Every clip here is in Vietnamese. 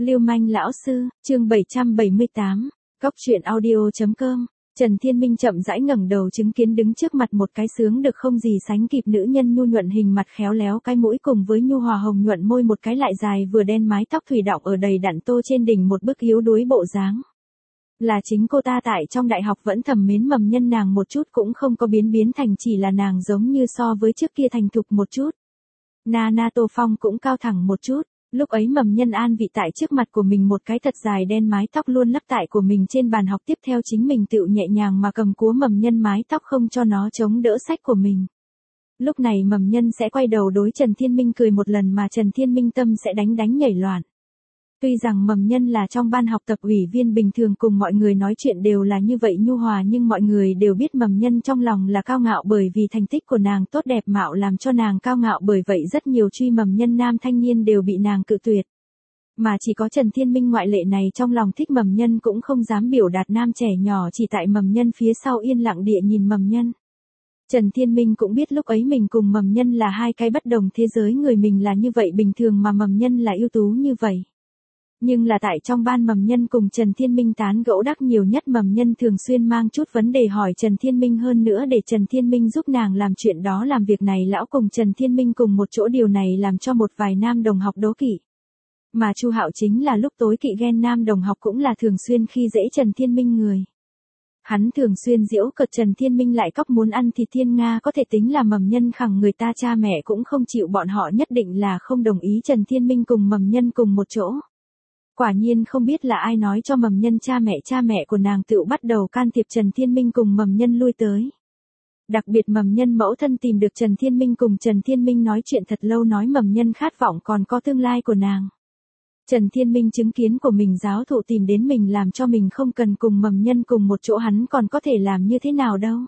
Lưu manh lão sư, chương 778, Góc truyện audio.com. Trần Thiên Minh chậm rãi ngẩng đầu chứng kiến đứng trước mặt một cái sướng được không gì sánh kịp nữ nhân nhu nhuận hình mặt khéo léo cái mũi cùng với nhu hòa hồng nhuận môi một cái lại dài vừa đen mái tóc thủy đọng ở đầy đặn tô trên đỉnh một bức yếu đuối bộ dáng. Là chính cô ta tại trong đại học vẫn thầm mến mầm nhân nàng một chút cũng không có biến thành chỉ là nàng giống như so với trước kia thành thục một chút. Na Tô Phong cũng cao thẳng một chút. Lúc ấy mầm nhân an vị tại trước mặt của mình một cái thật dài đen mái tóc luôn lắp tại của mình trên bàn học tiếp theo chính mình tựu nhẹ nhàng mà cầm cúa mầm nhân mái tóc không cho nó chống đỡ sách của mình. Lúc này mầm nhân sẽ quay đầu đối Trần Thiên Minh cười một lần mà Trần Thiên Minh tâm sẽ đánh nhảy loạn. Tuy rằng mầm nhân là trong ban học tập ủy viên bình thường cùng mọi người nói chuyện đều là như vậy nhu hòa nhưng mọi người đều biết mầm nhân trong lòng là cao ngạo bởi vì thành tích của nàng tốt đẹp mạo làm cho nàng cao ngạo bởi vậy rất nhiều truy mầm nhân nam thanh niên đều bị nàng cự tuyệt. Mà chỉ có Trần Thiên Minh ngoại lệ này trong lòng thích mầm nhân cũng không dám biểu đạt nam trẻ nhỏ chỉ tại mầm nhân phía sau yên lặng địa nhìn mầm nhân. Trần Thiên Minh cũng biết lúc ấy mình cùng mầm nhân là hai cái bất đồng thế giới người mình là như vậy bình thường mà mầm nhân là ưu tú như vậy. Nhưng là tại trong ban mầm nhân cùng Trần Thiên Minh tán gẫu đắc nhiều nhất mầm nhân thường xuyên mang chút vấn đề hỏi Trần Thiên Minh hơn nữa để Trần Thiên Minh giúp nàng làm chuyện đó làm việc này lão cùng Trần Thiên Minh cùng một chỗ điều này làm cho một vài nam đồng học đố kỵ. Mà Chu Hạo chính là lúc tối kỵ ghen nam đồng học cũng là thường xuyên khi dễ Trần Thiên Minh người. Hắn thường xuyên giễu cợt Trần Thiên Minh lại cóc muốn ăn thịt thiên Nga có thể tính là mầm nhân khẳng người ta cha mẹ cũng không chịu bọn họ nhất định là không đồng ý Trần Thiên Minh cùng mầm nhân cùng một chỗ. Quả nhiên không biết là ai nói cho mầm nhân cha mẹ của nàng tự bắt đầu can thiệp Trần Thiên Minh cùng mầm nhân lui tới. Đặc biệt mầm nhân mẫu thân tìm được Trần Thiên Minh cùng Trần Thiên Minh nói chuyện thật lâu nói mầm nhân khát vọng còn có tương lai của nàng. Trần Thiên Minh chứng kiến của mình giáo thụ tìm đến mình làm cho mình không cần cùng mầm nhân cùng một chỗ hắn còn có thể làm như thế nào đâu.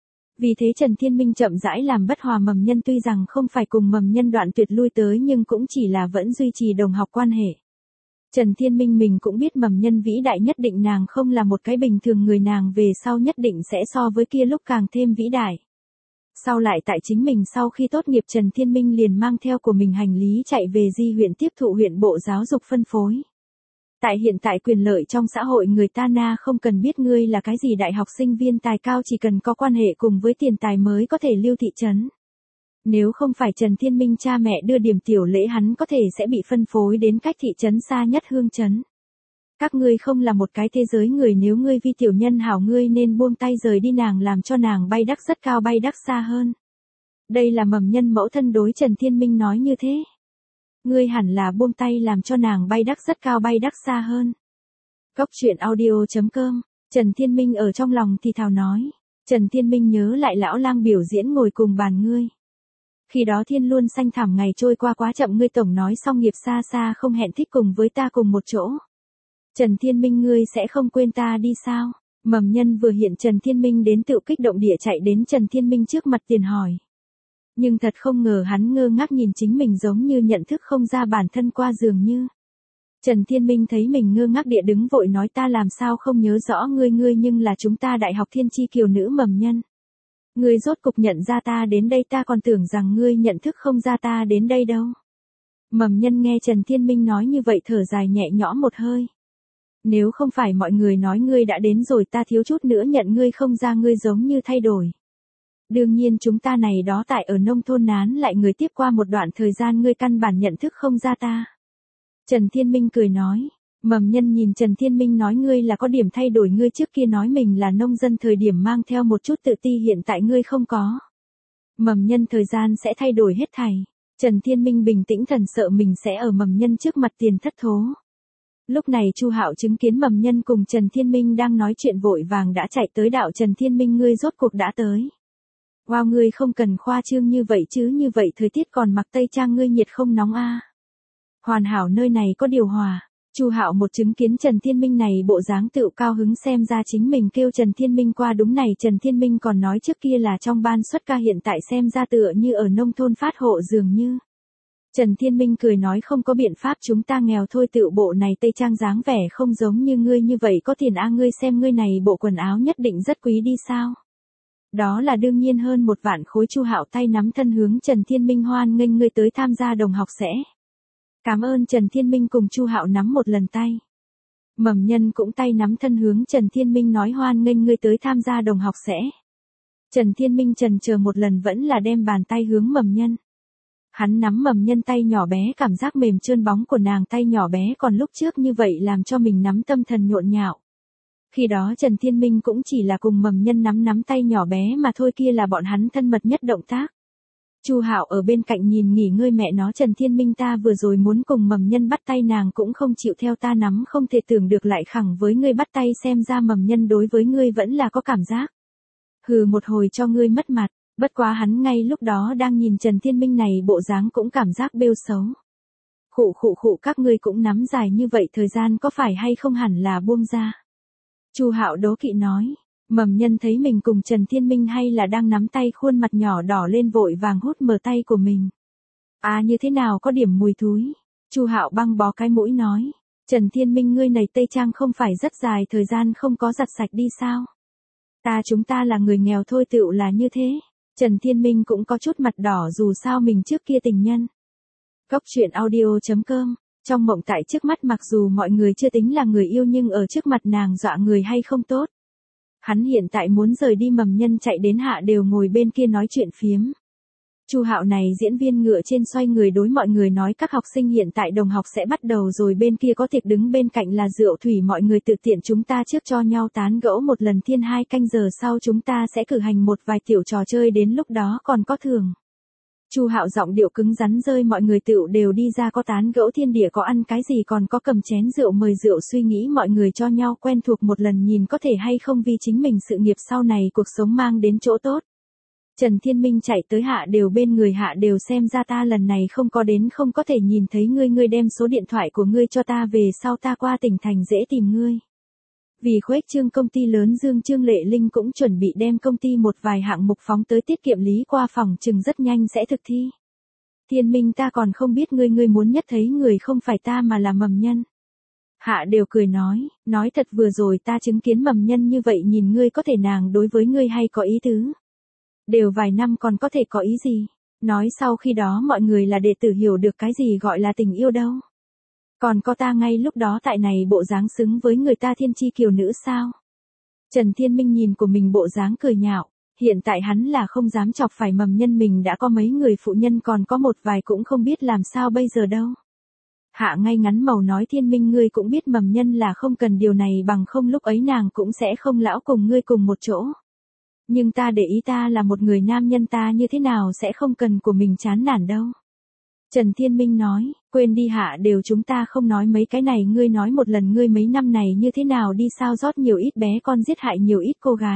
Vì thế Trần Thiên Minh chậm rãi làm bất hòa mầm nhân tuy rằng không phải cùng mầm nhân đoạn tuyệt lui tới nhưng cũng chỉ là vẫn duy trì đồng học quan hệ. Trần Thiên Minh mình cũng biết mầm nhân vĩ đại nhất định nàng không là một cái bình thường người nàng về sau nhất định sẽ so với kia lúc càng thêm vĩ đại. Sau lại tại chính mình sau khi tốt nghiệp Trần Thiên Minh liền mang theo của mình hành lý chạy về Di huyện tiếp thụ huyện bộ giáo dục phân phối. Tại hiện tại quyền lợi trong xã hội người ta không cần biết ngươi là cái gì đại học sinh viên tài cao chỉ cần có quan hệ cùng với tiền tài mới có thể lưu thị trấn. Nếu không phải Trần Thiên Minh cha mẹ đưa điểm tiểu lễ hắn có thể sẽ bị phân phối đến cách thị trấn xa nhất Hương trấn. Các ngươi không là một cái thế giới người nếu ngươi vi tiểu nhân hảo ngươi nên buông tay rời đi nàng làm cho nàng bay đắc rất cao bay đắc xa hơn. Đây là mầm nhân mẫu thân đối Trần Thiên Minh nói như thế. Ngươi hẳn là buông tay làm cho nàng bay đắc rất cao bay đắc xa hơn. Góc truyện audio.com, Trần Thiên Minh ở trong lòng thì thào nói. Trần Thiên Minh nhớ lại lão lang biểu diễn ngồi cùng bàn ngươi. Khi đó thiên luôn xanh thẳm ngày trôi qua quá chậm ngươi tổng nói xong nghiệp xa xa không hẹn thích cùng với ta cùng một chỗ. Trần Thiên Minh ngươi sẽ không quên ta đi sao? Mầm nhân vừa hiện Trần Thiên Minh đến tự kích động địa chạy đến Trần Thiên Minh trước mặt tiền hỏi. Nhưng thật không ngờ hắn ngơ ngác nhìn chính mình giống như nhận thức không ra bản thân qua dường như. Trần Thiên Minh thấy mình ngơ ngác địa đứng vội nói ta làm sao không nhớ rõ ngươi nhưng là chúng ta đại học thiên chi kiều nữ mầm nhân. Ngươi rốt cục nhận ra ta đến đây ta còn tưởng rằng ngươi nhận thức không ra ta đến đây đâu. Mầm nhân nghe Trần Thiên Minh nói như vậy thở dài nhẹ nhõm một hơi. Nếu không phải mọi người nói ngươi đã đến rồi ta thiếu chút nữa nhận ngươi không ra ngươi giống như thay đổi. Đương nhiên chúng ta này đó tại ở nông thôn nán lại người tiếp qua một đoạn thời gian ngươi căn bản nhận thức không ra ta. Trần Thiên Minh cười nói. Mầm nhân nhìn Trần Thiên Minh nói ngươi là có điểm thay đổi ngươi trước kia nói mình là nông dân thời điểm mang theo một chút tự ti hiện tại ngươi không có. Mầm nhân thời gian sẽ thay đổi hết thảy. Trần Thiên Minh bình tĩnh thần sợ mình sẽ ở mầm nhân trước mặt tiền thất thố. Lúc này Chu Hạo chứng kiến mầm nhân cùng Trần Thiên Minh đang nói chuyện vội vàng đã chạy tới đạo Trần Thiên Minh ngươi rốt cuộc đã tới. Wow ngươi không cần khoa trương như vậy chứ như vậy thời tiết còn mặc tây trang ngươi nhiệt không nóng a? Hoàn hảo nơi này có điều hòa. Chu Hạo một chứng kiến Trần Thiên Minh này bộ dáng tự cao hứng xem ra chính mình kêu Trần Thiên Minh qua đúng này Trần Thiên Minh còn nói trước kia là trong ban xuất ca hiện tại xem ra tựa như ở nông thôn phát hộ dường như. Trần Thiên Minh cười nói không có biện pháp chúng ta nghèo thôi tự bộ này tây trang dáng vẻ không giống như ngươi như vậy có tiền ngươi xem ngươi này bộ quần áo nhất định rất quý đi sao. Đó là đương nhiên hơn 1 vạn khối Chu Hạo tay nắm thân hướng Trần Thiên Minh hoan nghênh ngươi tới tham gia đồng học sẽ. Cảm ơn Trần Thiên Minh cùng Chu Hạo nắm một lần tay. Mầm Nhân cũng tay nắm thân hướng Trần Thiên Minh nói hoan nghênh ngươi tới tham gia đồng học sẽ. Trần Thiên Minh chần chờ một lần vẫn là đem bàn tay hướng Mầm Nhân. Hắn nắm Mầm Nhân tay nhỏ bé, cảm giác mềm trơn bóng của nàng tay nhỏ bé còn lúc trước như vậy làm cho mình nắm tâm thần nhộn nhạo. Khi đó Trần Thiên Minh cũng chỉ là cùng Mầm Nhân nắm tay nhỏ bé mà thôi, kia là bọn hắn thân mật nhất động tác. Chu Hạo ở bên cạnh nhìn nghỉ ngơi mẹ nó Trần Thiên Minh, ta vừa rồi muốn cùng Mầm Nhân bắt tay nàng cũng không chịu theo ta nắm, không thể tưởng được lại khẳng với ngươi bắt tay, xem ra Mầm Nhân đối với ngươi vẫn là có cảm giác. Hừ, một hồi cho ngươi mất mặt, bất quá hắn ngay lúc đó đang nhìn Trần Thiên Minh này bộ dáng cũng cảm giác bêu xấu. Khụ, các ngươi cũng nắm dài như vậy thời gian có phải hay không hẳn là buông ra. Chu Hạo đố kỵ nói. Mầm Nhân thấy mình cùng Trần Thiên Minh hay là đang nắm tay, khuôn mặt nhỏ đỏ lên vội vàng hút mở tay của mình. À, như thế nào có điểm mùi thúi. Chu Hạo băng bó cái mũi nói. Trần Thiên Minh, ngươi này tây trang không phải rất dài thời gian không có giặt sạch đi sao? Chúng ta là người nghèo thôi, tựu là như thế. Trần Thiên Minh cũng có chút mặt đỏ, dù sao mình trước kia tình nhân. Cốc truyện audio.com. Trong mộng tại trước mắt, mặc dù mọi người chưa tính là người yêu nhưng ở trước mặt nàng dọa người hay không tốt. Hắn hiện tại muốn rời đi, Mầm Nhân chạy đến Hạ đều ngồi bên kia nói chuyện phiếm. Chu Hạo này diễn viên ngựa trên xoay người đối mọi người nói các học sinh hiện tại đồng học sẽ bắt đầu rồi, bên kia có tiệc đứng bên cạnh là rượu thủy, mọi người tự tiện chúng ta trước cho nhau tán gẫu một lần, thiên 2 canh giờ sau chúng ta sẽ cử hành một vài tiểu trò chơi, đến lúc đó còn có thưởng. Chu Hạo giọng điệu cứng rắn rơi, mọi người tựu đều đi ra, có tán gẫu thiên địa, có ăn cái gì, còn có cầm chén rượu mời rượu, suy nghĩ mọi người cho nhau quen thuộc một lần, nhìn có thể hay không vì chính mình sự nghiệp sau này cuộc sống mang đến chỗ tốt. Trần Thiên Minh chạy tới Hạ đều bên người, Hạ đều xem ra ta lần này không có đến, không có thể nhìn thấy ngươi đem số điện thoại của ngươi cho ta, về sau ta qua tỉnh thành dễ tìm ngươi. Vì khuếch trương công ty lớn, Trương Lệ Linh cũng chuẩn bị đem công ty một vài hạng mục phóng tới tiết kiệm lý, qua phòng chừng rất nhanh sẽ thực thi. Thiên Minh, ta còn không biết ngươi muốn nhất thấy người không phải ta mà là Mầm Nhân. Hạ đều cười nói thật, vừa rồi ta chứng kiến Mầm Nhân như vậy nhìn ngươi, có thể nàng đối với ngươi hay có ý tứ. Đều vài năm còn có thể có ý gì, nói sau khi đó mọi người là đệ tử hiểu được cái gì gọi là tình yêu đâu. Còn có ta ngay lúc đó tại này bộ dáng xứng với người ta thiên chi kiều nữ sao? Trần Thiên Minh nhìn của mình bộ dáng cười nhạo, hiện tại hắn là không dám chọc phải Mầm Nhân, mình đã có mấy người phụ nhân, còn có một vài cũng không biết làm sao bây giờ đâu. Hạ ngay ngắn màu nói, Thiên Minh, ngươi cũng biết Mầm Nhân là không cần điều này, bằng không lúc ấy nàng cũng sẽ không lão cùng ngươi cùng một chỗ. Nhưng ta để ý, ta là một người nam nhân, ta như thế nào sẽ không cần của mình chán nản đâu. Trần Thiên Minh nói, quên đi Hạ đều, chúng ta không nói mấy cái này, ngươi nói một lần, ngươi mấy năm này như thế nào đi, sao rót nhiều ít bé con, giết hại nhiều ít cô gái.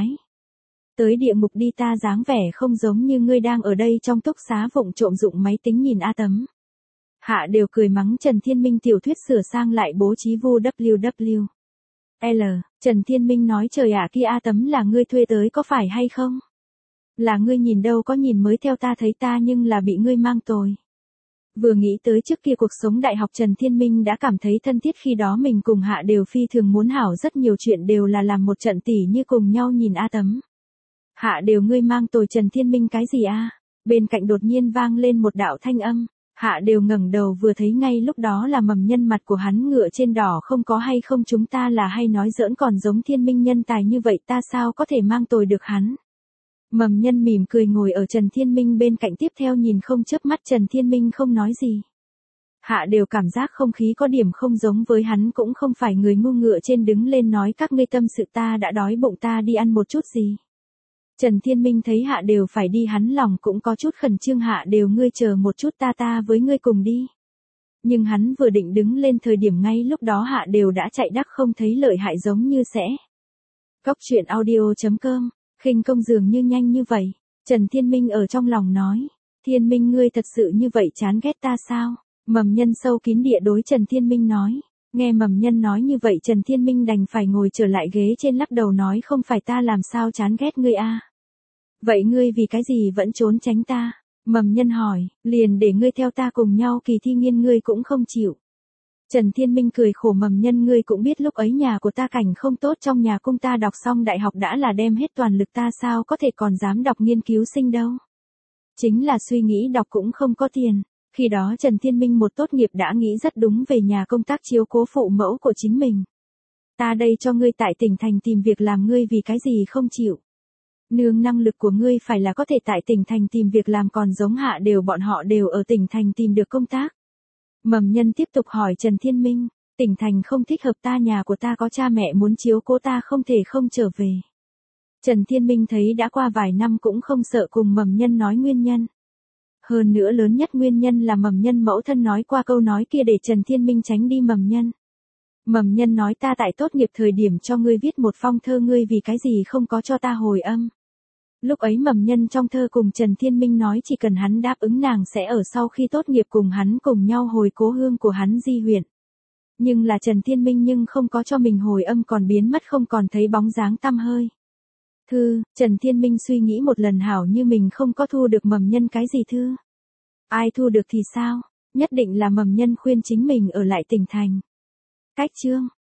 Tới địa ngục đi, ta dáng vẻ không giống như ngươi đang ở đây trong túc xá vụng trộm dụng máy tính nhìn A Tấm. Hạ đều cười mắng Trần Thiên Minh, tiểu thuyết sửa sang lại bố trí vu www. Trần Thiên Minh nói, trời ạ, kia A Tấm là ngươi thuê tới có phải hay không? Là ngươi nhìn đâu có nhìn, mới theo ta thấy ta nhưng là bị ngươi mang tồi. Vừa nghĩ tới trước kia cuộc sống đại học, Trần Thiên Minh đã cảm thấy thân thiết, khi đó mình cùng Hạ đều phi thường muốn hảo, rất nhiều chuyện đều là làm một trận tỉ như cùng nhau nhìn A Tấm. Hạ đều, ngươi mang tồi Trần Thiên Minh cái gì a? Bên cạnh đột nhiên vang lên một đạo thanh âm. Hạ đều ngẩng đầu vừa thấy ngay lúc đó là Mầm Nhân, mặt của hắn ngựa trên đỏ, không có hay không, chúng ta là hay nói giỡn, còn giống Thiên Minh nhân tài như vậy ta sao có thể mang tồi được hắn. Mầm Nhân mỉm cười ngồi ở Trần Thiên Minh bên cạnh, tiếp theo nhìn không chớp mắt Trần Thiên Minh không nói gì. Hạ đều cảm giác không khí có điểm không giống với hắn, cũng không phải người ngu, ngựa trên đứng lên nói, các ngươi tâm sự, ta đã đói bụng, ta đi ăn một chút gì. Trần Thiên Minh thấy Hạ đều phải đi, hắn lòng cũng có chút khẩn trương, Hạ đều, ngươi chờ một chút, ta với ngươi cùng đi. Nhưng hắn vừa định đứng lên thời điểm, ngay lúc đó Hạ đều đã chạy đắc không thấy lợi hại, giống như sẽ. Cốc truyện audio.com, khinh công dường như nhanh như vậy. Trần Thiên Minh ở trong lòng nói, Thiên Minh, ngươi thật sự như vậy chán ghét ta sao? Mầm Nhân sâu kín địa đối Trần Thiên Minh nói. Nghe Mầm Nhân nói như vậy, Trần Thiên Minh đành phải ngồi trở lại ghế trên, lắc đầu nói, không phải ta làm sao chán ghét ngươi a. Vậy ngươi vì cái gì vẫn trốn tránh ta? Mầm Nhân hỏi, liền để ngươi theo ta cùng nhau kỳ thi nghiên ngươi cũng không chịu. Trần Thiên Minh cười khổ, Mầm Nhân, ngươi cũng biết lúc ấy nhà của ta cảnh không tốt, trong nhà cung ta đọc xong đại học đã là đem hết toàn lực, ta sao có thể còn dám đọc nghiên cứu sinh đâu. Chính là suy nghĩ đọc cũng không có tiền. Khi đó Trần Thiên Minh một tốt nghiệp đã nghĩ rất đúng về nhà công tác chiếu cố phụ mẫu của chính mình. Ta đây cho ngươi tại tỉnh thành tìm việc làm, ngươi vì cái gì không chịu? Nương, năng lực của ngươi phải là có thể tại tỉnh thành tìm việc làm, còn giống Hạ đều bọn họ đều ở tỉnh thành tìm được công tác. Mầm Nhân tiếp tục hỏi Trần Thiên Minh, tỉnh thành không thích hợp ta, nhà của ta có cha mẹ muốn chiếu cố ta, không thể không trở về. Trần Thiên Minh thấy đã qua vài năm cũng không sợ cùng Mầm Nhân nói nguyên nhân. Hơn nữa lớn nhất nguyên nhân là Mầm Nhân mẫu thân nói qua câu nói kia để Trần Thiên Minh tránh đi Mầm Nhân. Mầm Nhân nói, ta tại tốt nghiệp thời điểm cho ngươi viết một phong thơ, ngươi vì cái gì không có cho ta hồi âm. Lúc ấy Mầm Nhân trong thơ cùng Trần Thiên Minh nói chỉ cần hắn đáp ứng nàng sẽ ở sau khi tốt nghiệp cùng hắn cùng nhau hồi cố hương của hắn Di huyện. Nhưng là Trần Thiên Minh nhưng không có cho mình hồi âm, còn biến mất không còn thấy bóng dáng tăm hơi. Thư, Trần Thiên Minh suy nghĩ một lần, hảo như mình không có thu được Mầm Nhân cái gì thư. Ai thu được thì sao, nhất định là Mầm Nhân khuyên chính mình ở lại tỉnh thành. Cách chương